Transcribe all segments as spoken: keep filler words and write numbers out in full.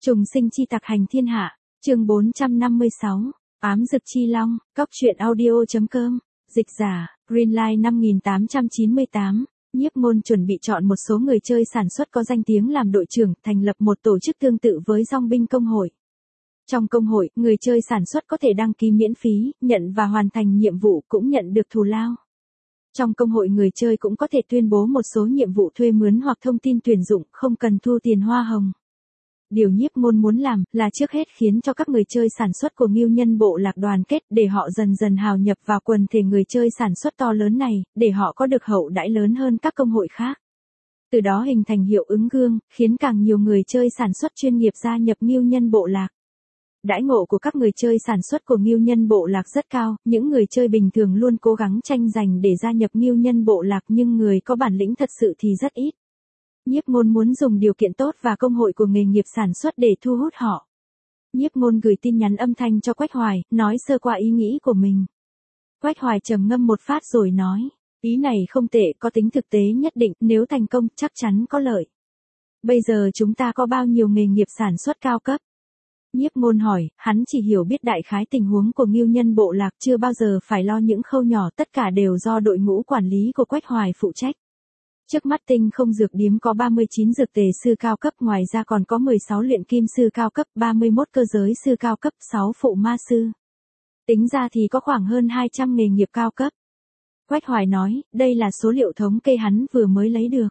Trùng sinh chi tặc hành thiên hạ, chương bốn trăm năm mươi sáu, ám dực chi long, cóc truyện audio.com, dịch giả, Greenlight năm nghìn tám trăm chín mươi tám, Nhiếp Môn chuẩn bị chọn một số người chơi sản xuất có danh tiếng làm đội trưởng, thành lập một tổ chức tương tự với dong binh công hội. Trong công hội, người chơi sản xuất có thể đăng ký miễn phí, nhận và hoàn thành nhiệm vụ cũng nhận được thù lao. Trong công hội người chơi cũng có thể tuyên bố một số nhiệm vụ thuê mướn hoặc thông tin tuyển dụng, không cần thu tiền hoa hồng. Điều Nhiếp Môn muốn làm là trước hết khiến cho các người chơi sản xuất của Ngưu Nhân Bộ Lạc đoàn kết để họ dần dần hào nhập vào quần thể người chơi sản xuất to lớn này, để họ có được hậu đãi lớn hơn các công hội khác. Từ đó hình thành hiệu ứng gương, khiến càng nhiều người chơi sản xuất chuyên nghiệp gia nhập Ngưu Nhân Bộ Lạc. Đãi ngộ của các người chơi sản xuất của Ngưu Nhân Bộ Lạc rất cao, những người chơi bình thường luôn cố gắng tranh giành để gia nhập Ngưu Nhân Bộ Lạc nhưng người có bản lĩnh thật sự thì rất ít. Nhiếp Môn muốn dùng điều kiện tốt và công hội của nghề nghiệp sản xuất để thu hút họ. Nhiếp Môn gửi tin nhắn âm thanh cho Quách Hoài, nói sơ qua ý nghĩ của mình. Quách Hoài trầm ngâm một phát rồi nói, ý này không tệ, có tính thực tế nhất định, nếu thành công chắc chắn có lợi. Bây giờ chúng ta có bao nhiêu nghề nghiệp sản xuất cao cấp? Nhiếp Môn hỏi, hắn chỉ hiểu biết đại khái tình huống của Ngưu Nhân Bộ Lạc, chưa bao giờ phải lo những khâu nhỏ, tất cả đều do đội ngũ quản lý của Quách Hoài phụ trách. Trước mắt Tinh Không Dược Điếm có ba mươi chín dược tề sư cao cấp, ngoài ra còn có mười sáu luyện kim sư cao cấp, ba mươi mốt cơ giới sư cao cấp, sáu phụ ma sư. Tính ra thì có khoảng hơn hai trăm nghề nghiệp cao cấp. Quách Hoài nói, đây là số liệu thống kê hắn vừa mới lấy được.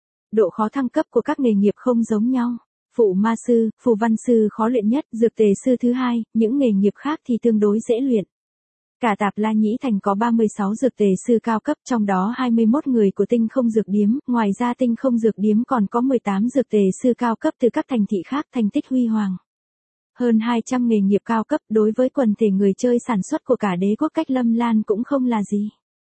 Độ khó thăng cấp của các nghề nghiệp không giống nhau. Phụ ma sư, phù văn sư khó luyện nhất, dược tề sư thứ hai, những nghề nghiệp khác thì tương đối dễ luyện. Cả Tạp La Nhĩ Thành có ba mươi sáu dược tề sư cao cấp, trong đó hai mươi mốt người của Tinh Không Dược Điếm, ngoài ra Tinh Không Dược Điếm còn có mười tám dược tề sư cao cấp từ các thành thị khác, thành tích huy hoàng. Hơn hai trăm nghề nghiệp cao cấp đối với quần thể người chơi sản xuất của cả đế quốc Cách Lâm Lan cũng không là gì.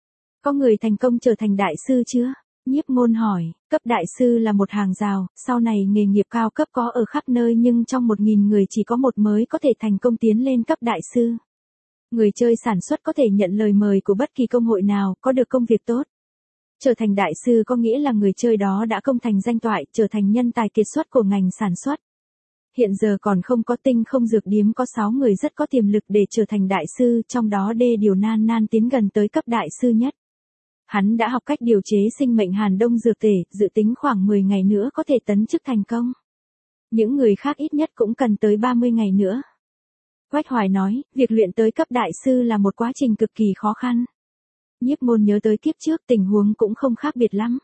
Có người thành công trở thành đại sư chưa? Nhiếp Môn hỏi, cấp đại sư là một hàng rào, sau này nghề nghiệp cao cấp có ở khắp nơi nhưng trong một nghìn người chỉ có một mới có thể thành công tiến lên cấp đại sư. Người chơi sản xuất có thể nhận lời mời của bất kỳ công hội nào, có được công việc tốt. Trở thành đại sư có nghĩa là người chơi đó đã công thành danh toại, trở thành nhân tài kiệt xuất của ngành sản xuất. Hiện giờ còn không có Tinh Không Dược Điếm có sáu người rất có tiềm lực để trở thành đại sư, trong đó Đê Điều Nan Nan tiến gần tới cấp đại sư nhất. Hắn đã học cách điều chế sinh mệnh hàn đông dược tề, dự tính khoảng mười ngày nữa có thể tấn chức thành công. Những người khác ít nhất cũng cần tới ba mươi ngày nữa. Quách Hoài nói, việc luyện tới cấp đại sư là một quá trình cực kỳ khó khăn. Nhiếp Môn nhớ tới kiếp trước, tình huống cũng không khác biệt lắm.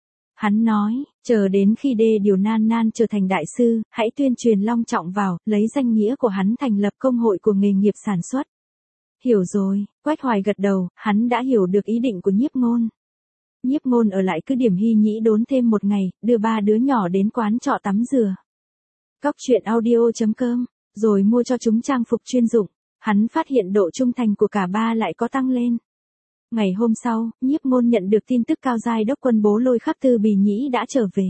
Hắn nói, chờ đến khi Đê Điều Nan Nan trở thành đại sư, hãy tuyên truyền long trọng vào, lấy danh nghĩa của hắn thành lập công hội của nghề nghiệp sản xuất. Hiểu rồi, Quách Hoài gật đầu, hắn đã hiểu được ý định của Nhiếp Môn. Nhiếp Môn ở lại cứ điểm Hy Nhĩ Đốn thêm một ngày, đưa ba đứa nhỏ đến quán trọ tắm rửa. Cóc truyện audio.com, rồi mua cho chúng trang phục chuyên dụng. Hắn phát hiện độ trung thành của cả ba lại có tăng lên. Ngày hôm sau, Nhiếp Môn nhận được tin tức Cao Giai Đốc quân Bố Lôi Khắp Tư Bì Nhĩ đã trở về.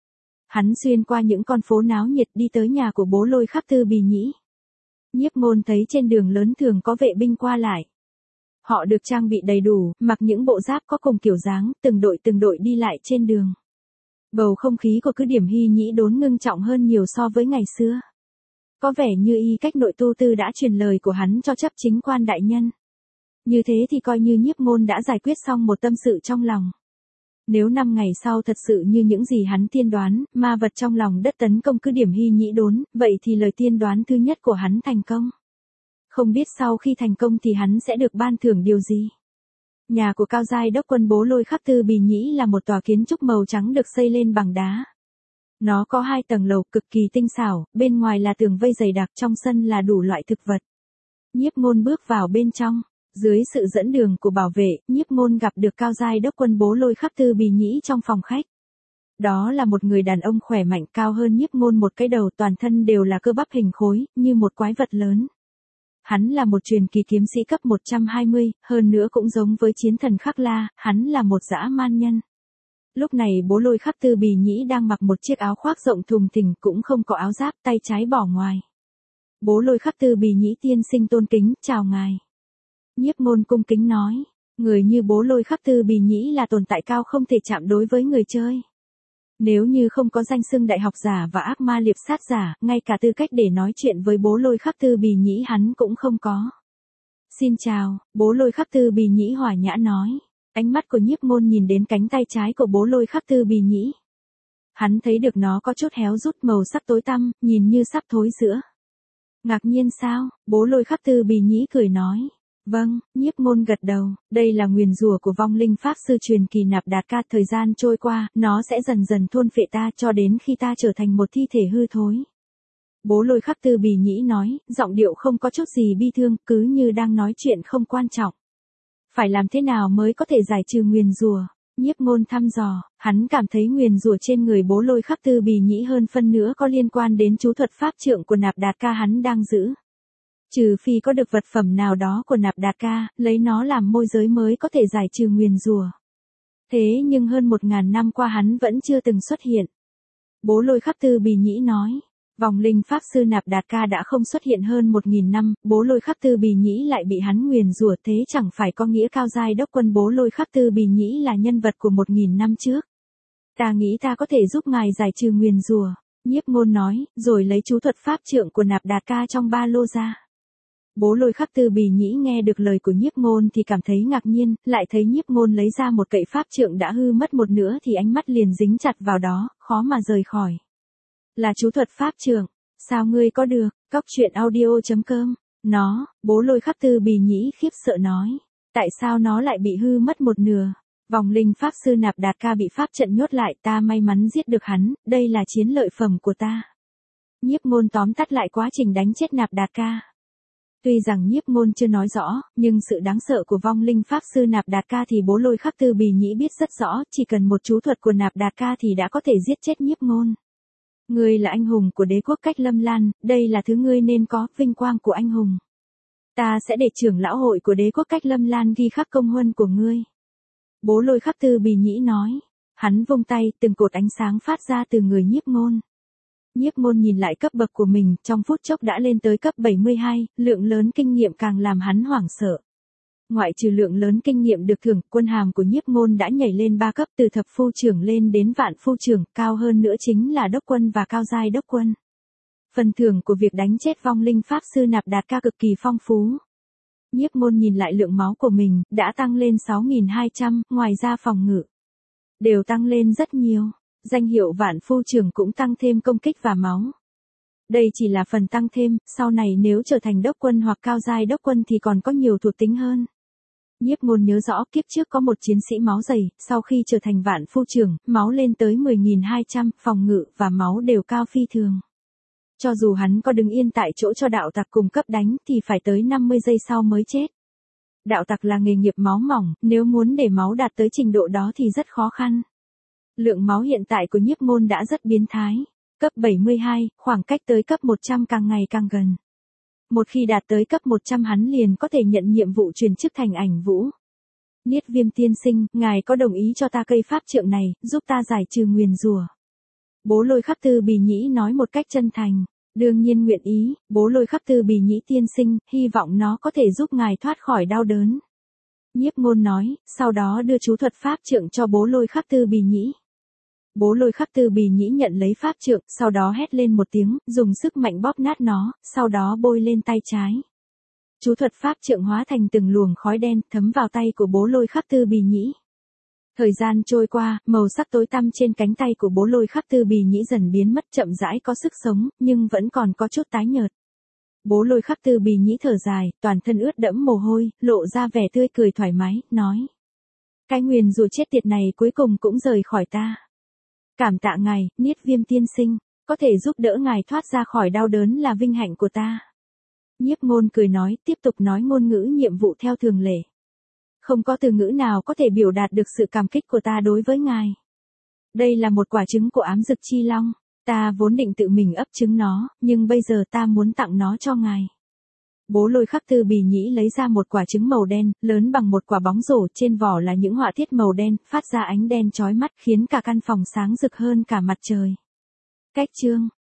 Hắn xuyên qua những con phố náo nhiệt đi tới nhà của Bố Lôi Khắp Tư Bì Nhĩ. Nhiếp Môn thấy trên đường lớn thường có vệ binh qua lại. Họ được trang bị đầy đủ, mặc những bộ giáp có cùng kiểu dáng, từng đội từng đội đi lại trên đường. Bầu không khí của cứ điểm Hy Nhĩ Đốn ngưng trọng hơn nhiều so với ngày xưa. Có vẻ như y cách nội tu tư đã truyền lời của hắn cho chấp chính quan đại nhân. Như thế thì coi như Nhiếp Môn đã giải quyết xong một tâm sự trong lòng. Nếu năm ngày sau thật sự như những gì hắn tiên đoán, ma vật trong lòng đất tấn công cứ điểm Hy Nhĩ Đốn, vậy thì lời tiên đoán thứ nhất của hắn thành công. Không biết sau khi thành công thì hắn sẽ được ban thưởng điều gì? Nhà của Cao Giai Đốc quân Bố Lôi Khắp Tư Bì Nhĩ là một tòa kiến trúc màu trắng được xây lên bằng đá. Nó có hai tầng lầu cực kỳ tinh xảo, bên ngoài là tường vây dày đặc, trong sân là đủ loại thực vật. Nhiếp Môn bước vào bên trong, dưới sự dẫn đường của bảo vệ, Nhiếp Môn gặp được Cao Giai Đốc quân Bố Lôi Khắp Tư Bì Nhĩ trong phòng khách. Đó là một người đàn ông khỏe mạnh, cao hơn Nhiếp Môn một cái đầu, toàn thân đều là cơ bắp hình khối, như một quái vật lớn. Hắn là một truyền kỳ kiếm sĩ cấp một trăm hai mươi, hơn nữa cũng giống với chiến thần Khắc La, hắn là một dã man nhân. Lúc này Bố Lôi Khắp Tư Bì Nhĩ đang mặc một chiếc áo khoác rộng thùng thình, cũng không có áo giáp, tay trái bỏ ngoài. Bố Lôi Khắp Tư Bì Nhĩ tiên sinh tôn kính, chào ngài. Nhiếp Môn cung kính nói, người như Bố Lôi Khắp Tư Bì Nhĩ là tồn tại cao không thể chạm đối với người chơi. Nếu như không có danh xưng đại học giả và ác ma liệp sát giả, ngay cả tư cách để nói chuyện với bố Lôi Khắc Tư Bì Nhĩ hắn cũng không có. Xin chào, bố Lôi Khắc Tư Bì Nhĩ hòa nhã nói. Ánh mắt của Nhiếp Ngôn nhìn đến cánh tay trái của bố Lôi Khắc Tư Bì Nhĩ. Hắn thấy được nó có chút héo rút màu sắc tối tăm, nhìn như sắp thối rữa. Ngạc nhiên sao? Bố Lôi Khắc Tư Bì Nhĩ cười nói. Vâng, Nhiếp Ngôn gật đầu, đây là nguyền rủa của vong linh pháp sư truyền kỳ Nạp Đạt Ca, thời gian trôi qua, nó sẽ dần dần thôn phệ ta cho đến khi ta trở thành một thi thể hư thối. Bố Lôi Khắc Tư Bì Nhĩ nói, giọng điệu không có chút gì bi thương, cứ như đang nói chuyện không quan trọng. Phải làm thế nào mới có thể giải trừ nguyền rủa? Nhiếp Ngôn thăm dò, hắn cảm thấy nguyền rủa trên người bố Lôi Khắc Tư Bì Nhĩ hơn phân nữa có liên quan đến chú thuật pháp trượng của Nạp Đạt Ca hắn đang giữ. Trừ phi có được vật phẩm nào đó của Nạp Đạt Ca, lấy nó làm môi giới mới có thể giải trừ nguyền rủa. Thế nhưng hơn một ngàn năm qua hắn vẫn chưa từng xuất hiện. Bố Lôi Khắc Tư Bì Nhĩ nói. Vòng linh pháp sư Nạp Đạt Ca đã không xuất hiện hơn một nghìn năm, bố Lôi Khắc Tư Bì Nhĩ lại bị hắn nguyền rủa, thế chẳng phải có nghĩa cao giai đốc quân bố Lôi Khắc Tư Bì Nhĩ là nhân vật của một nghìn năm trước. Ta nghĩ ta có thể giúp ngài giải trừ nguyền rủa, Nhiếp Ngôn nói, rồi lấy chú thuật pháp trượng của Nạp Đạt Ca trong ba lô ra. Bố Lôi Khắc Tư Bì Nhĩ nghe được lời của Nhiếp Ngôn thì cảm thấy ngạc nhiên, lại thấy Nhiếp Ngôn lấy ra một cậy pháp trượng đã hư mất một nửa thì ánh mắt liền dính chặt vào đó, khó mà rời khỏi. Là chú thuật pháp trượng, sao ngươi có được? Cóc truyện audio chấm com. Nó, bố Lôi Khắc Tư Bì Nhĩ khiếp sợ nói. Tại sao nó lại bị hư mất một nửa? Vòng linh pháp sư Nạp Đạt Ca bị pháp trận nhốt lại, ta may mắn giết được hắn, đây là chiến lợi phẩm của ta. Nhiếp Ngôn tóm tắt lại quá trình đánh chết Nạp Đạt Ca. Tuy rằng Nhiếp Ngôn chưa nói rõ, nhưng sự đáng sợ của vong linh pháp sư Nạp Đạt Ca thì bố Lôi Khắc Tư Bì Nhĩ biết rất rõ, chỉ cần một chú thuật của Nạp Đạt Ca thì đã có thể giết chết Nhiếp Ngôn. Ngươi là anh hùng của đế quốc Cách Lâm Lan, đây là thứ ngươi nên có, vinh quang của anh hùng. Ta sẽ để trưởng lão hội của đế quốc Cách Lâm Lan ghi khắc công huân của ngươi. Bố Lôi Khắc Tư Bì Nhĩ nói. Hắn vung tay, từng cột ánh sáng phát ra từ người Nhiếp Ngôn. Nhiếp Ngôn nhìn lại cấp bậc của mình, trong phút chốc đã lên tới cấp bảy mươi hai, lượng lớn kinh nghiệm càng làm hắn hoảng sợ. Ngoại trừ lượng lớn kinh nghiệm được thưởng, quân hàm của Nhiếp Ngôn đã nhảy lên ba cấp, từ thập phu trưởng lên đến vạn phu trưởng, cao hơn nữa chính là đốc quân và cao giai đốc quân. Phần thưởng của việc đánh chết vong linh pháp sư Nạp Đạt Ca cực kỳ phong phú. Nhiếp Ngôn nhìn lại lượng máu của mình, đã tăng lên sáu nghìn hai trăm, ngoài ra phòng ngự đều tăng lên rất nhiều. Danh hiệu vạn phu trưởng cũng tăng thêm công kích và máu. Đây chỉ là phần tăng thêm, sau này nếu trở thành đốc quân hoặc cao giai đốc quân thì còn có nhiều thuộc tính hơn. Nhiếp Ngôn nhớ rõ kiếp trước có một chiến sĩ máu dày, sau khi trở thành vạn phu trưởng, máu lên tới mười nghìn hai trăm, phòng ngự và máu đều cao phi thường. Cho dù hắn có đứng yên tại chỗ cho đạo tặc cùng cấp đánh thì phải tới năm mươi giây sau mới chết. Đạo tặc là nghề nghiệp máu mỏng, nếu muốn để máu đạt tới trình độ đó thì rất khó khăn. Lượng máu hiện tại của Nhiếp Ngôn đã rất biến thái. Cấp bảy mươi hai, khoảng cách tới cấp một trăm càng ngày càng gần. Một khi đạt tới cấp một trăm hắn liền có thể nhận nhiệm vụ truyền chức thành ảnh vũ. Niết Viêm tiên sinh, ngài có đồng ý cho ta cây pháp trượng này, giúp ta giải trừ nguyền rủa? Bố Lôi Khắc Tư Bì Nhĩ nói một cách chân thành. Đương nhiên nguyện ý, bố Lôi Khắc Tư Bì Nhĩ tiên sinh, hy vọng nó có thể giúp ngài thoát khỏi đau đớn. Nhiếp Ngôn nói, sau đó đưa chú thuật pháp trượng cho bố Lôi Khắc Tư Bì Nhĩ. Bố Lôi Khắc Tư Bì Nhĩ nhận lấy pháp trượng, sau đó hét lên một tiếng, dùng sức mạnh bóp nát nó, sau đó bôi lên tay trái. Chú thuật pháp trượng hóa thành từng luồng khói đen, thấm vào tay của bố Lôi Khắc Tư Bì Nhĩ. Thời gian trôi qua, màu sắc tối tăm trên cánh tay của bố Lôi Khắc Tư Bì Nhĩ dần biến mất, chậm rãi có sức sống, nhưng vẫn còn có chút tái nhợt. Bố Lôi Khắc Tư Bì Nhĩ thở dài, toàn thân ướt đẫm mồ hôi, lộ ra vẻ tươi cười thoải mái, nói. Cái nguyền rủa chết tiệt này cuối cùng cũng rời khỏi ta. Cảm tạ ngài, Niết Viêm tiên sinh, có thể giúp đỡ ngài thoát ra khỏi đau đớn là vinh hạnh của ta. Nhiếp Ngôn cười nói, tiếp tục nói ngôn ngữ nhiệm vụ theo thường lệ. Không có từ ngữ nào có thể biểu đạt được sự cảm kích của ta đối với ngài. Đây là một quả trứng của ám dực chi long, ta vốn định tự mình ấp trứng nó, nhưng bây giờ ta muốn tặng nó cho ngài. Bố Lôi Khắc Tư Bì Nhĩ lấy ra một quả trứng màu đen, lớn bằng một quả bóng rổ, trên vỏ là những họa tiết màu đen, phát ra ánh đen chói mắt khiến cả căn phòng sáng rực hơn cả mặt trời. Cách chương